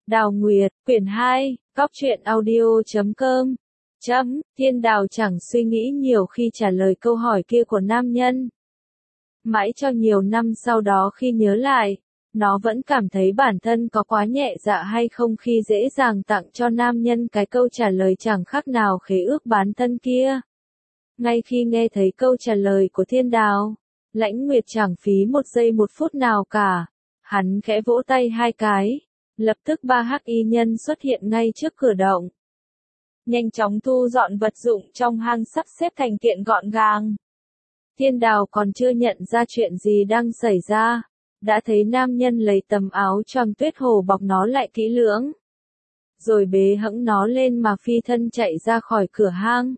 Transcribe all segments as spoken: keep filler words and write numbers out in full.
Đào Nguyệt, quyển hai, góc truyện audio chấm com. Chấm, Thiên Đào chẳng suy nghĩ nhiều khi trả lời câu hỏi kia của nam nhân. Mãi cho nhiều năm sau đó khi nhớ lại, nó vẫn cảm thấy bản thân có quá nhẹ dạ hay không khi dễ dàng tặng cho nam nhân cái câu trả lời chẳng khác nào khế ước bán thân kia. Ngay khi nghe thấy câu trả lời của Thiên Đào, Lãnh Nguyệt chẳng phí một giây một phút nào cả. Hắn khẽ vỗ tay hai cái. Lập tức ba hắc y nhân xuất hiện ngay trước cửa động. Nhanh chóng thu dọn vật dụng trong hang sắp xếp thành kiện gọn gàng. Thiên Đào còn chưa nhận ra chuyện gì đang xảy ra. Đã thấy nam nhân lấy tấm áo choàng tuyết hồ bọc nó lại kỹ lưỡng. Rồi bế hẫng nó lên mà phi thân chạy ra khỏi cửa hang.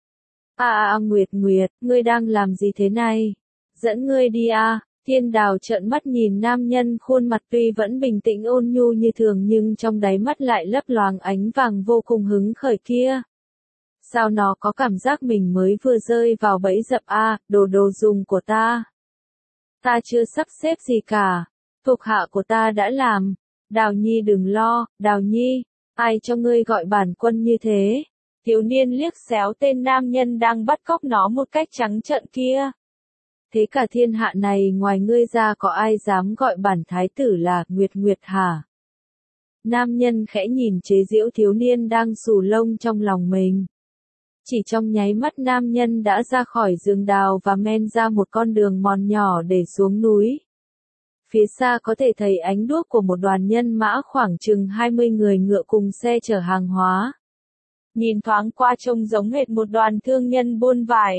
À à Nguyệt Nguyệt, ngươi đang làm gì thế này? Dẫn ngươi đi à? Thiên Đào trợn mắt nhìn nam nhân khuôn mặt tuy vẫn bình tĩnh ôn nhu như thường nhưng trong đáy mắt lại lấp loáng ánh vàng vô cùng hứng khởi kia. Sao nó có cảm giác mình mới vừa rơi vào bẫy dập a, à, đồ đồ dùng của ta. Ta chưa sắp xếp gì cả, thuộc hạ của ta đã làm. Đào Nhi đừng lo, Đào Nhi, ai cho ngươi gọi bản quân như thế? Thiếu niên liếc xéo tên nam nhân đang bắt cóc nó một cách trắng trợn kia. Thế cả thiên hạ này ngoài ngươi ra có ai dám gọi bản thái tử là Nguyệt Nguyệt hả? Nam nhân khẽ nhìn chế giễu thiếu niên đang xù lông trong lòng mình. Chỉ trong nháy mắt nam nhân đã ra khỏi rừng đào và men ra một con đường mòn nhỏ để xuống núi. Phía xa có thể thấy ánh đuốc của một đoàn nhân mã khoảng chừng hai mươi người ngựa cùng xe chở hàng hóa. Nhìn thoáng qua trông giống hệt một đoàn thương nhân buôn vải.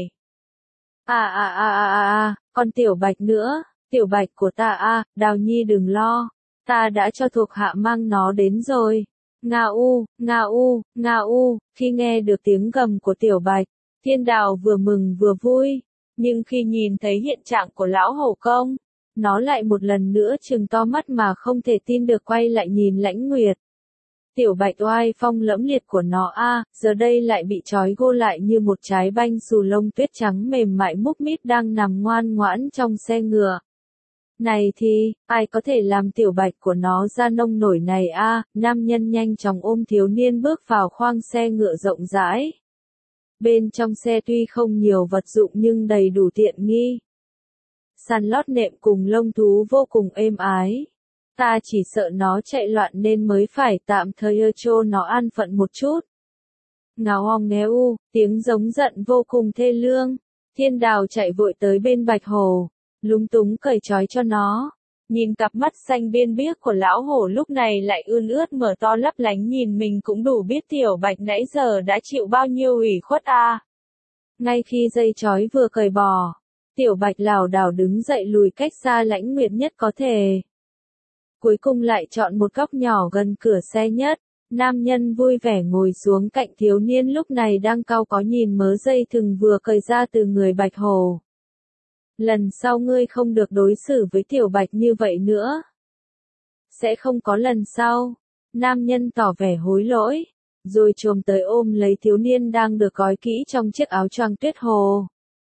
À à à à à à, còn Tiểu Bạch nữa, Tiểu Bạch của ta a, à, Đào Nhi đừng lo, ta đã cho thuộc hạ mang nó đến rồi. Nga u, Nga u, Nga u, khi nghe được tiếng gầm của Tiểu Bạch, Thiên Đào vừa mừng vừa vui, nhưng khi nhìn thấy hiện trạng của lão hổ công, nó lại một lần nữa trừng to mắt mà không thể tin được quay lại nhìn Lãnh Nguyệt. Tiểu Bạch oai phong lẫm liệt của nó a, à, giờ đây lại bị trói gô lại như một trái banh xù lông tuyết trắng mềm mại múc mít đang nằm ngoan ngoãn trong xe ngựa. Này thì, ai có thể làm Tiểu Bạch của nó ra nông nổi này a? À, nam nhân nhanh chóng ôm thiếu niên bước vào khoang xe ngựa rộng rãi. Bên trong xe tuy không nhiều vật dụng nhưng đầy đủ tiện nghi. Sàn lót nệm cùng lông thú vô cùng êm ái. Ta chỉ sợ nó chạy loạn nên mới phải tạm thời ơ chô nó an phận một chút. Ngáo ong nghé u, tiếng giống giận vô cùng thê lương. Thiên Đào chạy vội tới bên Bạch Hổ, lúng túng cởi trói cho nó. Nhìn cặp mắt xanh biên biếc của lão hổ lúc này lại ươn ướt mở to lấp lánh nhìn mình cũng đủ biết Tiểu Bạch nãy giờ đã chịu bao nhiêu ủy khuất a. À. Ngay khi dây trói vừa cởi bỏ, Tiểu Bạch lảo đảo đứng dậy lùi cách xa Lãnh Nguyệt nhất có thể. Cuối cùng lại chọn một góc nhỏ gần cửa xe nhất, nam nhân vui vẻ ngồi xuống cạnh thiếu niên lúc này đang cau có nhìn mớ dây thừng vừa cởi ra từ người Bạch Hổ. Lần sau ngươi không được đối xử với Tiểu Bạch như vậy nữa. Sẽ không có lần sau. Nam nhân tỏ vẻ hối lỗi, rồi chồm tới ôm lấy thiếu niên đang được gói kỹ trong chiếc áo choàng tuyết hồ.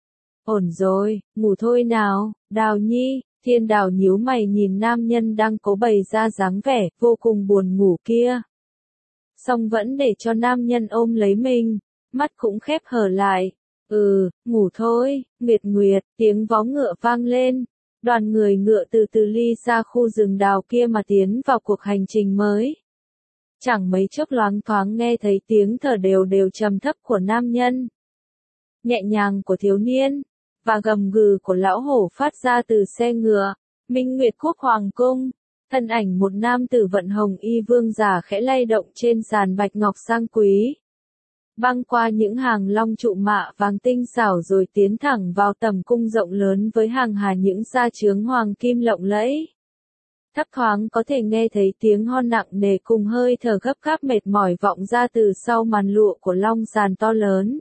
Ổn rồi, ngủ thôi nào, Đào Nhi. Thiên Đào nhíu mày nhìn nam nhân đang cố bày ra dáng vẻ vô cùng buồn ngủ kia. Song vẫn để cho nam nhân ôm lấy mình, mắt cũng khép hờ lại. Ừ, ngủ thôi, Nguyệt Nguyệt, tiếng vó ngựa vang lên. Đoàn người ngựa từ từ ly xa khu rừng đào kia mà tiến vào cuộc hành trình mới. Chẳng mấy chốc loáng thoáng nghe thấy tiếng thở đều đều trầm thấp của nam nhân. Nhẹ nhàng của thiếu niên. Và gầm gừ của lão hổ phát ra từ xe ngựa. Minh Nguyệt Quốc Hoàng Cung, thân ảnh một nam tử vận hồng y vương giả khẽ lay động trên sàn bạch ngọc sang quý. Băng qua những hàng long trụ mạ vàng tinh xảo rồi tiến thẳng vào tầm cung rộng lớn với hàng hà những sa chướng hoàng kim lộng lẫy. Thấp thoáng có thể nghe thấy tiếng hon nặng nề cùng hơi thở gấp gáp mệt mỏi vọng ra từ sau màn lụa của long sàn to lớn.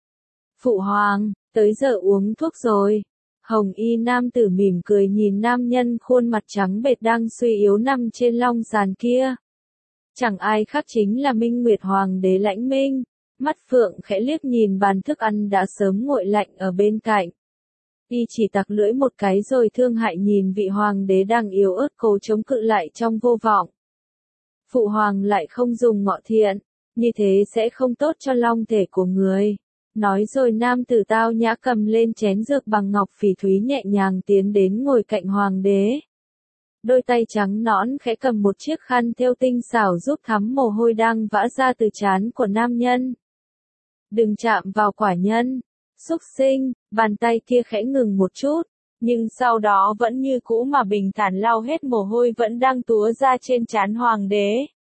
Phụ hoàng, tới giờ uống thuốc rồi. Hồng y nam tử mỉm cười nhìn nam nhân khuôn mặt trắng bệch đang suy yếu nằm trên long sàn kia. Chẳng ai khác chính là Minh Nguyệt Hoàng đế Lãnh Minh. Mắt phượng khẽ liếc nhìn bàn thức ăn đã sớm nguội lạnh ở bên cạnh. Y chỉ tặc lưỡi một cái rồi thương hại nhìn vị hoàng đế đang yếu ớt cố chống cự lại trong vô vọng. Phụ hoàng lại không dùng ngọ thiện, như thế sẽ không tốt cho long thể của người. Nói rồi nam tử tao nhã cầm lên chén dược bằng ngọc phỉ thúy nhẹ nhàng tiến đến ngồi cạnh hoàng đế. Đôi tay trắng nõn khẽ cầm một chiếc khăn thêu tinh xảo giúp thấm mồ hôi đang vã ra từ trán của nam nhân. Đừng chạm vào quả nhân, xúc sinh, bàn tay kia khẽ ngừng một chút, nhưng sau đó vẫn như cũ mà bình thản lau hết mồ hôi vẫn đang túa ra trên trán hoàng đế.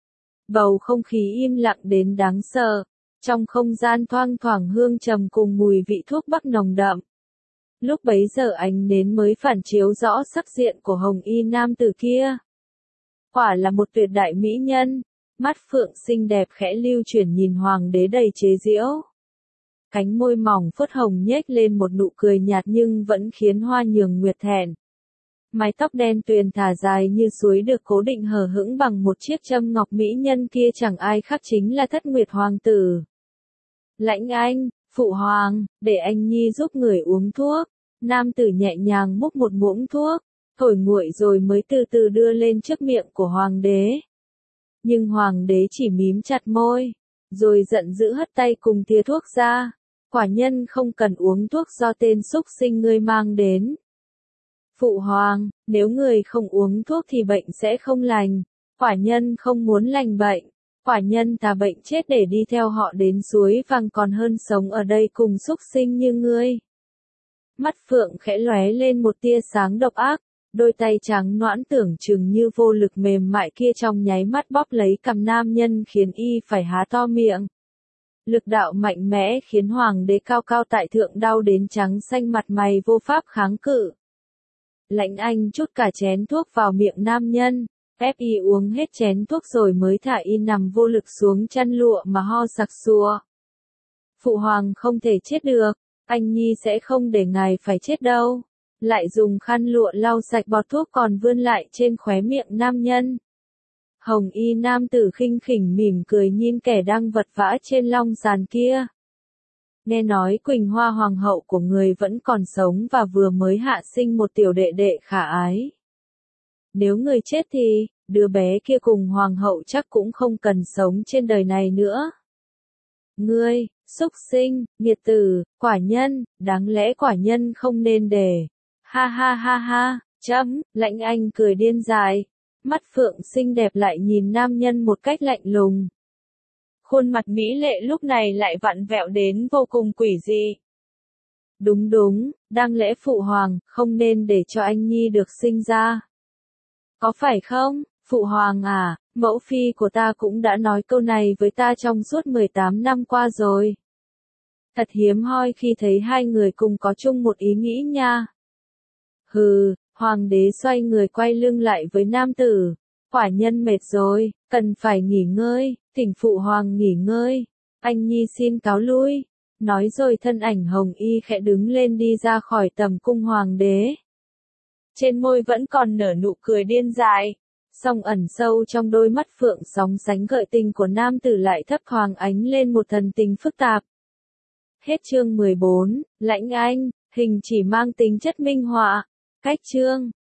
Bầu không khí im lặng đến đáng sợ, trong không gian thoang thoảng hương trầm cùng mùi vị thuốc bắc nồng đậm. Lúc bấy giờ ánh nến mới phản chiếu rõ sắc diện của hồng y nam tử kia. Quả là một tuyệt đại mỹ nhân, mắt phượng xinh đẹp khẽ lưu chuyển nhìn hoàng đế đầy chế giễu. Cánh môi mỏng phớt hồng nhếch lên một nụ cười nhạt nhưng vẫn khiến Hoa Nhường Nguyệt thẹn. Mái tóc đen tuyền thả dài như suối được cố định hờ hững bằng một chiếc châm ngọc mỹ nhân kia chẳng ai khác chính là Thất Nguyệt hoàng tử. Lãnh Anh, phụ hoàng, để anh nhi giúp người uống thuốc. Nam tử nhẹ nhàng múc một muỗng thuốc, thổi nguội rồi mới từ từ đưa lên trước miệng của hoàng đế. Nhưng hoàng đế chỉ mím chặt môi, rồi giận dữ hất tay cùng thìa thuốc ra. Quả nhân không cần uống thuốc do tên xúc sinh ngươi mang đến. Phụ hoàng, nếu người không uống thuốc thì bệnh sẽ không lành. Quả nhân không muốn lành bệnh. Quả nhân thà bệnh chết để đi theo họ đến suối vàng còn hơn sống ở đây cùng xúc sinh như ngươi. Mắt phượng khẽ lóe lên một tia sáng độc ác, đôi tay trắng nõn tưởng chừng như vô lực mềm mại kia trong nháy mắt bóp lấy cằm nam nhân khiến y phải há to miệng. Lực đạo mạnh mẽ khiến hoàng đế cao cao tại thượng đau đến trắng xanh mặt mày vô pháp kháng cự. Lãnh Anh chút cả chén thuốc vào miệng nam nhân, ép y uống hết chén thuốc rồi mới thả y nằm vô lực xuống chăn lụa mà ho sặc sụa. Phụ hoàng không thể chết được, anh nhi sẽ không để ngài phải chết đâu. Lại dùng khăn lụa lau sạch bọt thuốc còn vươn lại trên khóe miệng nam nhân. Hồng y nam tử khinh khỉnh mỉm cười nhìn kẻ đang vật vã trên long sàn kia. Nghe nói Quỳnh Hoa hoàng hậu của người vẫn còn sống và vừa mới hạ sinh một tiểu đệ đệ khả ái. Nếu người chết thì, đứa bé kia cùng hoàng hậu chắc cũng không cần sống trên đời này nữa. Ngươi, xúc sinh, nghiệt tử, quả nhân, đáng lẽ quả nhân không nên để. Ha ha ha ha, chấm, Lãnh Anh cười điên dại. Mắt phượng xinh đẹp lại nhìn nam nhân một cách lạnh lùng. Khuôn mặt mỹ lệ lúc này lại vặn vẹo đến vô cùng quỷ dị. Đúng đúng, đáng lẽ phụ hoàng không nên để cho anh nhi được sinh ra. Có phải không, phụ hoàng à, mẫu phi của ta cũng đã nói câu này với ta trong suốt mười tám năm qua rồi. Thật hiếm hoi khi thấy hai người cùng có chung một ý nghĩ nha. Hừ, hoàng đế xoay người quay lưng lại với nam tử. Quả nhân mệt rồi, cần phải nghỉ ngơi, thỉnh phụ hoàng nghỉ ngơi. Anh nhi xin cáo lui. Nói rồi thân ảnh hồng y khẽ đứng lên đi ra khỏi tầm cung hoàng đế. Trên môi vẫn còn nở nụ cười điên dại. Song ẩn sâu trong đôi mắt phượng sóng sánh gợi tình của nam tử lại thấp thoáng ánh lên một thần tình phức tạp. Hết chương mười bốn, Lãnh Anh, hình chỉ mang tính chất minh họa. Cách chương